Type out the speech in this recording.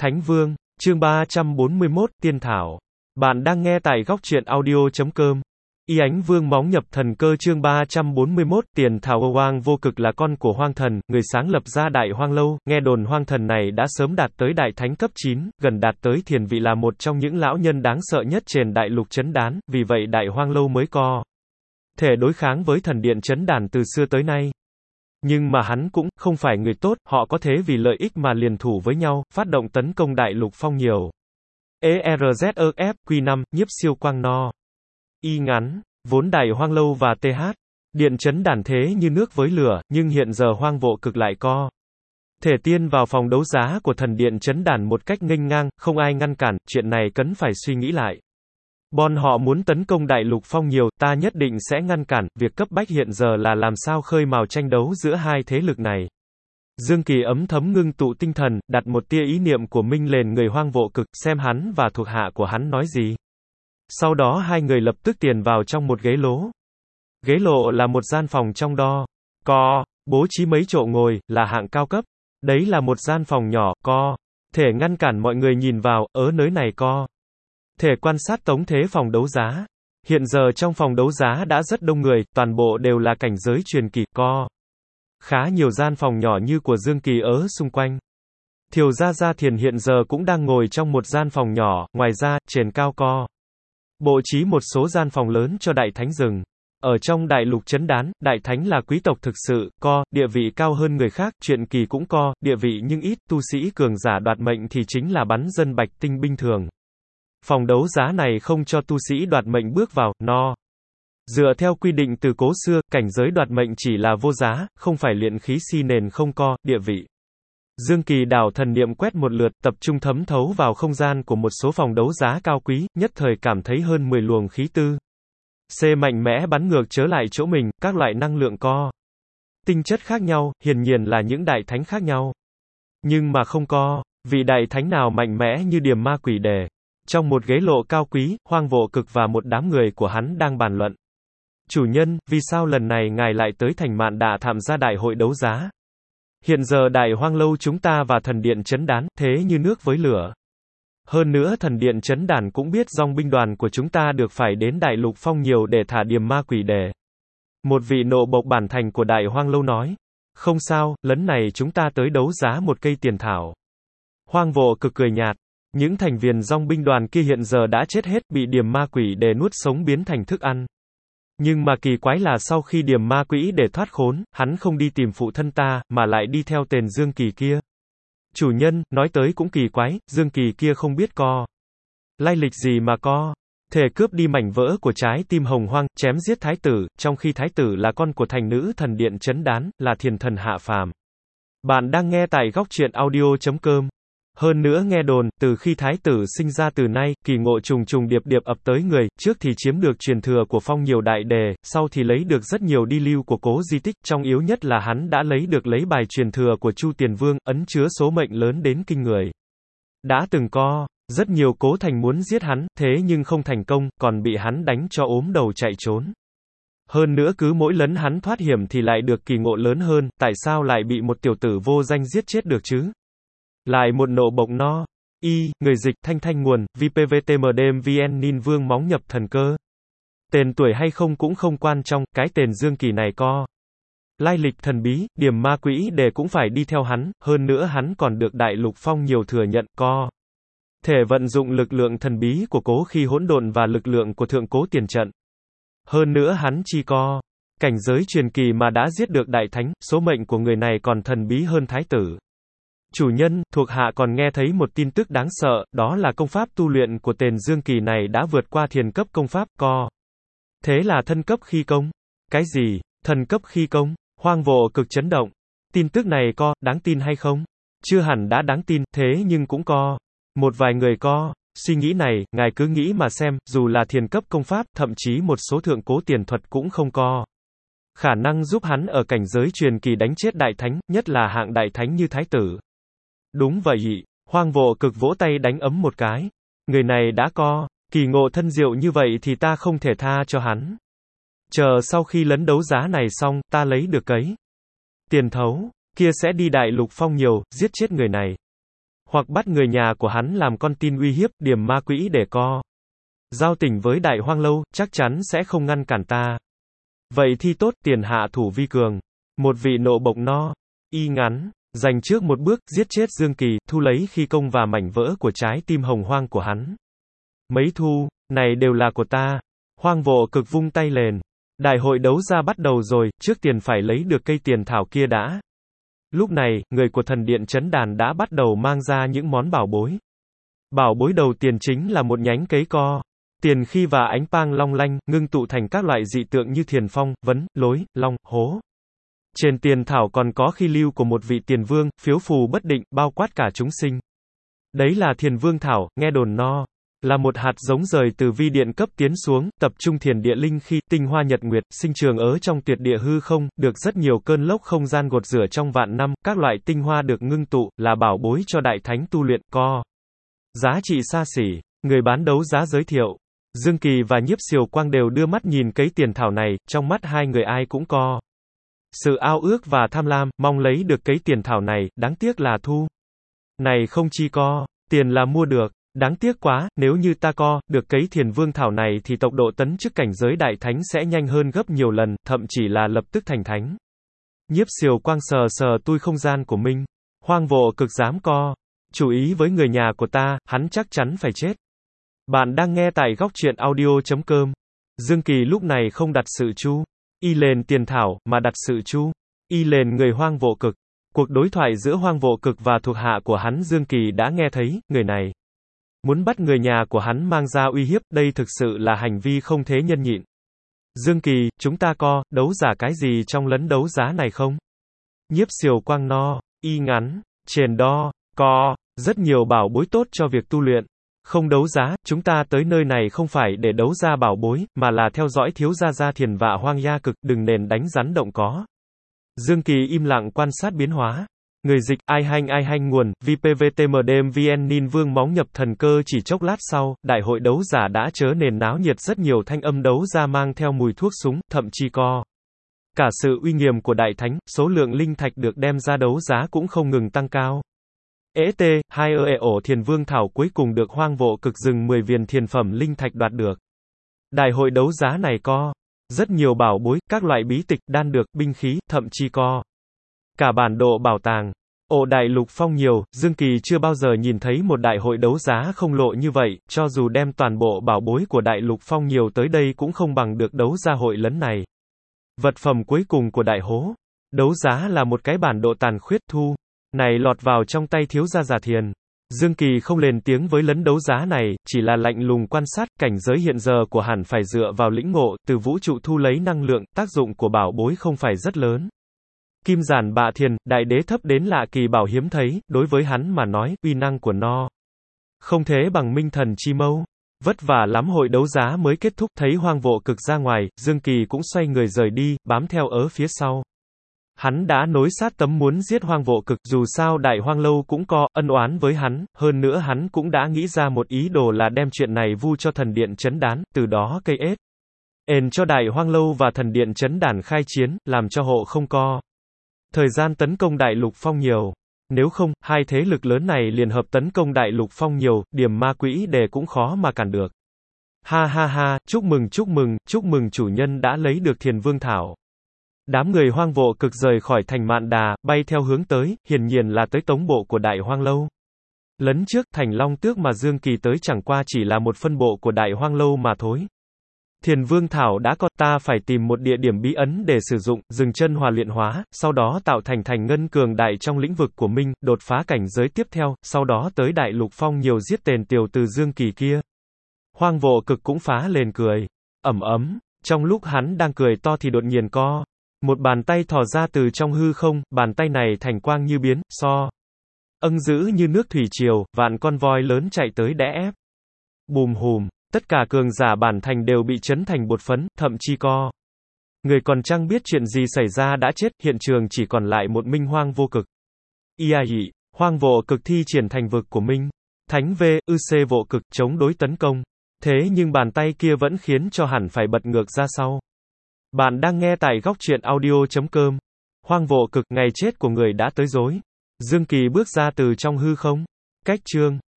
Thánh Vương, chương 341, Tiên Thảo. Bạn đang nghe tại góc truyện audio.com. Y Ánh Vương móng nhập thần cơ chương 341, Tiền Thảo. Hoang Vô Cực là con của Hoang Thần, người sáng lập ra Đại Hoang Lâu, nghe đồn Hoang Thần này đã sớm đạt tới Đại Thánh cấp 9, gần đạt tới thiền vị là một trong những lão nhân đáng sợ nhất trên Đại Lục Chấn Đán, vì vậy Đại Hoang Lâu mới có thể đối kháng với thần điện Chấn Đản từ xưa tới nay. Nhưng mà hắn cũng không phải người tốt, họ có thế vì lợi ích mà liền thủ với nhau, phát động tấn công Đại Lục Phong nhiều. ERZEF, Q5, nhiếp siêu quang no. Y ngắn, vốn Đại Hoang Lâu và TH. Điện Chấn Đản thế như nước với lửa, nhưng hiện giờ Hoang Vô Cực lại có thể tiên vào phòng đấu giá của thần điện Chấn Đản một cách nghênh ngang, không ai ngăn cản, chuyện này cần phải suy nghĩ lại. Bọn họ muốn tấn công Đại Lục Phong nhiều, ta nhất định sẽ ngăn cản, việc cấp bách hiện giờ là làm sao khơi mào tranh đấu giữa hai thế lực này. Dương Kỳ ấm thấm ngưng tụ tinh thần, đặt một tia ý niệm của Minh lên người Hoang Vô Cực, xem hắn và thuộc hạ của hắn nói gì. Sau đó hai người lập tức tiền vào trong một ghế lỗ. Ghế lộ là một gian phòng trong đó có bố trí mấy chỗ ngồi, là hạng cao cấp. Đấy là một gian phòng nhỏ, có thể ngăn cản mọi người nhìn vào, ở nơi này có thể quan sát tổng thế phòng đấu giá. Hiện giờ trong phòng đấu giá đã rất đông người, toàn bộ đều là cảnh giới truyền kỳ, có khá nhiều gian phòng nhỏ như của Dương Kỳ ở xung quanh. Thiều Gia Thiền hiện giờ cũng đang ngồi trong một gian phòng nhỏ, ngoài ra, trên cao có bộ trí một số gian phòng lớn cho Đại Thánh rừng. Ở trong Đại Lục Chấn Đán, Đại Thánh là quý tộc thực sự, có địa vị cao hơn người khác, truyền kỳ cũng có địa vị nhưng ít, tu sĩ cường giả đoạt mệnh thì chính là bắn dân bạch tinh binh thường. Phòng đấu giá này không cho tu sĩ đoạt mệnh bước vào, no. Dựa theo quy định từ cổ xưa, cảnh giới đoạt mệnh chỉ là vô giá, không phải luyện khí si nền không có địa vị. Dương Kỳ đảo thần niệm quét một lượt, tập trung thấm thấu vào không gian của một số phòng đấu giá cao quý, nhất thời cảm thấy hơn 10 luồng khí tư C mạnh mẽ bắn ngược trở lại chỗ mình, các loại năng lượng có tinh chất khác nhau, hiển nhiên là những đại thánh khác nhau. Nhưng mà không có vị đại thánh nào mạnh mẽ như Điềm Ma Quỷ Đề. Trong một ghế lộ cao quý, Hoang Vô Cực và một đám người của hắn đang bàn luận. Chủ nhân, vì sao lần này ngài lại tới thành Mạn Đà tham gia đại hội đấu giá? Hiện giờ Đại Hoang Lâu chúng ta và thần điện Chấn Đán, thế như nước với lửa. Hơn nữa thần điện Chấn Đản cũng biết dòng binh đoàn của chúng ta được phải đến Đại Lục Phong nhiều để thả Điềm Ma Quỷ Đề. Một vị nộ bộc bản thành của Đại Hoang Lâu nói. Không sao, lần này chúng ta tới đấu giá một cây tiền thảo. Hoang Vô Cực cười nhạt. Những thành viên dòng binh đoàn kia hiện giờ đã chết hết, bị Điềm Ma Quỷ Đề nuốt sống biến thành thức ăn. Nhưng mà kỳ quái là sau khi Điềm Ma Quỷ Đề thoát khốn, hắn không đi tìm phụ thân ta, mà lại đi theo tên Dương Kỳ kia. Chủ nhân, nói tới cũng kỳ quái, Dương Kỳ kia không biết có lai lịch gì mà có thể cướp đi mảnh vỡ của trái tim hồng hoang, chém giết thái tử, trong khi thái tử là con của thành nữ thần điện Chấn Đán, là thiền thần hạ phàm. Bạn đang nghe tại góc truyện audio.com. Hơn nữa nghe đồn, từ khi thái tử sinh ra từ nay, kỳ ngộ trùng trùng điệp điệp ập tới người, trước thì chiếm được truyền thừa của Phong nhiều đại đề, sau thì lấy được rất nhiều đi lưu của cố di tích, trong yếu nhất là hắn đã lấy bài truyền thừa của Chu Tiền Vương, ấn chứa số mệnh lớn đến kinh người. Đã từng có rất nhiều cố thành muốn giết hắn, thế nhưng không thành công, còn bị hắn đánh cho ốm đầu chạy trốn. Hơn nữa cứ mỗi lần hắn thoát hiểm thì lại được kỳ ngộ lớn hơn, tại sao lại bị một tiểu tử vô danh giết chết được chứ? Lại một nộ bộc no. Y, người dịch, thanh nguồn, VPVTMDM Nin Vương móng nhập thần cơ. Tên tuổi hay không cũng không quan trọng, cái tên Dương Kỳ này có lai lịch thần bí, Điềm Ma Quỷ Đề cũng phải đi theo hắn, hơn nữa hắn còn được Đại Lục Phong nhiều thừa nhận, có thể vận dụng lực lượng thần bí của cố khi hỗn độn và lực lượng của thượng cố tiền trận. Hơn nữa hắn chỉ có cảnh giới truyền kỳ mà đã giết được đại thánh, số mệnh của người này còn thần bí hơn thái tử. Chủ nhân, thuộc hạ còn nghe thấy một tin tức đáng sợ, đó là công pháp tu luyện của tên Dương Kỳ này đã vượt qua thiền cấp công pháp, có thế là thân cấp khí công. Cái gì? Thần cấp khí công? Hoang Vô Cực chấn động. Tin tức này có đáng tin hay không? Chưa hẳn đã đáng tin, thế nhưng cũng có một vài người có suy nghĩ này, ngài cứ nghĩ mà xem, dù là thiền cấp công pháp, thậm chí một số thượng cố tiền thuật cũng không có khả năng giúp hắn ở cảnh giới truyền kỳ đánh chết đại thánh, nhất là hạng đại thánh như thái tử. Đúng vậy, Hoang Vô Cực vỗ tay đánh ấm một cái. Người này đã có kỳ ngộ thân diệu như vậy thì ta không thể tha cho hắn. Chờ sau khi lấn đấu giá này xong, ta lấy được cấy tiền thấu kia sẽ đi Đại Lục Phong nhiều, giết chết người này. Hoặc bắt người nhà của hắn làm con tin uy hiếp, điểm ma quỹ để co. Giao tình với Đại Hoang Lâu, chắc chắn sẽ không ngăn cản ta. Vậy thì tốt, tiền hạ thủ vi cường. Một vị nộ bộc no. Y ngắn. Giành trước một bước, giết chết Dương Kỳ, thu lấy khi công và mảnh vỡ của trái tim hồng hoang của hắn. Mấy thu, này đều là của ta. Hoang Vô Cực vung tay lên. Đại hội đấu ra bắt đầu rồi, trước tiên phải lấy được cây tiền thảo kia đã. Lúc này, người của thần điện trấn đàn đã bắt đầu mang ra những món bảo bối. Bảo bối đầu tiên chính là một nhánh cấy co. Tiền khi và ánh pang long lanh, ngưng tụ thành các loại dị tượng như thiền phong, vấn, lối, long, hố. Trên tiền thảo còn có khi lưu của một vị tiền vương, phiếu phù bất định, bao quát cả chúng sinh. Đấy là thiền vương thảo, nghe đồn no. Là một hạt giống rời từ vi điện cấp tiến xuống, tập trung thiền địa linh khi tinh hoa nhật nguyệt, sinh trường ở trong tuyệt địa hư không, được rất nhiều cơn lốc không gian gột rửa trong vạn năm, các loại tinh hoa được ngưng tụ, là bảo bối cho đại thánh tu luyện, co. Giá trị xa xỉ, người bán đấu giá giới thiệu. Dương Kỳ và Nhiếp Siêu Quang đều đưa mắt nhìn cấy tiền thảo này, trong mắt hai người ai cũng co. Sự ao ước và tham lam, mong lấy được cấy tiền thảo này, đáng tiếc là thu. Này không chi co, tiền là mua được. Đáng tiếc quá, nếu như ta co, được cấy thiền vương thảo này thì tốc độ tấn chức cảnh giới đại thánh sẽ nhanh hơn gấp nhiều lần, thậm chỉ là lập tức thành thánh. Nhiếp Siêu Quang sờ sờ tui không gian của mình. Hoang Vô Cực dám co. Chú ý với người nhà của ta, hắn chắc chắn phải chết. Bạn đang nghe tại góc truyện audio.com. Dương Kỳ lúc này không đặt sự chú y lên tiền thảo, mà đặt sự chú y lên người Hoang Vô Cực. Cuộc đối thoại giữa Hoang Vô Cực và thuộc hạ của hắn Dương Kỳ đã nghe thấy, người này muốn bắt người nhà của hắn mang ra uy hiếp, đây thực sự là hành vi không thể nhân nhịn. Dương Kỳ, chúng ta co, đấu giả cái gì trong lấn đấu giá này không? Nhiếp Siêu Quang no, y ngắn, trên đo, co, rất nhiều bảo bối tốt cho việc tu luyện. Không đấu giá, chúng ta tới nơi này không phải để đấu ra bảo bối, mà là theo dõi thiếu gia gia thiền vạ hoang gia cực, đừng nền đánh rắn động có. Dương Kỳ im lặng quan sát biến hóa. Người dịch, ai hanh nguồn, VPVTMDM VN Ninh Vương Móng nhập thần cơ. Chỉ chốc lát sau, đại hội đấu giả đã trở nên náo nhiệt, rất nhiều thanh âm đấu ra mang theo mùi thuốc súng, thậm chí co. Cả sự uy nghiêm của đại thánh, số lượng linh thạch được đem ra đấu giá cũng không ngừng tăng cao. Ổ thiền vương thảo cuối cùng được Hoang Vô Cực dừng 10 viên thiền phẩm linh thạch đoạt được. Đại hội đấu giá này có rất nhiều bảo bối, các loại bí tịch, đan được, binh khí, thậm chí có cả bản đồ bảo tàng. Đại lục phong nhiều, Dương Kỳ chưa bao giờ nhìn thấy một đại hội đấu giá không lộ như vậy, cho dù đem toàn bộ bảo bối của đại lục phong nhiều tới đây cũng không bằng được đấu giá hội lớn này. Vật phẩm cuối cùng của đại hố đấu giá là một cái bản đồ tàn khuyết thu này lọt vào trong tay thiếu gia Già Thiền. Dương Kỳ không lên tiếng với lấn đấu giá này, chỉ là lạnh lùng quan sát, cảnh giới hiện giờ của hẳn phải dựa vào lĩnh ngộ, từ vũ trụ thu lấy năng lượng, tác dụng của bảo bối không phải rất lớn. Kim Giản Bạ Thiền, đại đế thấp đến lạ kỳ bảo hiếm thấy, đối với hắn mà nói, uy năng của nó không thế bằng Minh Thần Chi Mâu. Vất vả lắm hội đấu giá mới kết thúc, thấy Hoang Vô Cực ra ngoài, Dương Kỳ cũng xoay người rời đi, bám theo ở phía sau. Hắn đã nối sát tấm muốn giết Hoang Vô Cực, dù sao Đại Hoang Lâu cũng có ân oán với hắn, hơn nữa hắn cũng đã nghĩ ra một ý đồ là đem chuyện này vu cho thần điện trấn đán, từ đó cây ết cho Đại Hoang Lâu và thần điện trấn đản khai chiến, làm cho hộ không co thời gian tấn công Đại Lục Phong nhiều. Nếu không, hai thế lực lớn này liền hợp tấn công Đại Lục Phong nhiều, điểm ma quỹ đề cũng khó mà cản được. Ha ha ha, chúc mừng chủ nhân đã lấy được Thiền Vương Thảo. Đám người Hoang Vô Cực rời khỏi thành Mạn Đà, bay theo hướng tới, hiển nhiên là tới tống bộ của Đại Hoang Lâu. Lấn trước, thành Long Tước mà Dương Kỳ tới chẳng qua chỉ là một phân bộ của Đại Hoang Lâu mà thôi. Thiền Vương Thảo đã có, ta phải tìm một địa điểm bí ấn để sử dụng, dừng chân hòa luyện hóa, sau đó tạo thành thành ngân cường đại trong lĩnh vực của mình, đột phá cảnh giới tiếp theo, sau đó tới Đại Lục Phong nhiều giết tên tiểu từ Dương Kỳ kia. Hoang Vô Cực cũng phá lên cười. Ấm, trong lúc hắn đang cười to thì đột nhiên co. Một bàn tay thò ra từ trong hư không, bàn tay này thành quang như biến, dữ như nước thủy triều, vạn con voi lớn chạy tới đè ép. Bùm hùm, tất cả cường giả bản thành đều bị chấn thành bột phấn, thậm chí co. Người còn chẳng biết chuyện gì xảy ra đã chết, hiện trường chỉ còn lại một mình Hoang Vô Cực. Hoang Vô Cực thi triển thành vực của mình. Thánh VUC Vô Cực chống đối tấn công. Thế nhưng bàn tay kia vẫn khiến cho hẳn phải bật ngược ra sau. Bạn đang nghe tại góc truyện audio.com. Hoang Vô Cực, ngày chết của người đã tới rối. Dương Kỳ bước ra từ trong hư không. Cách chương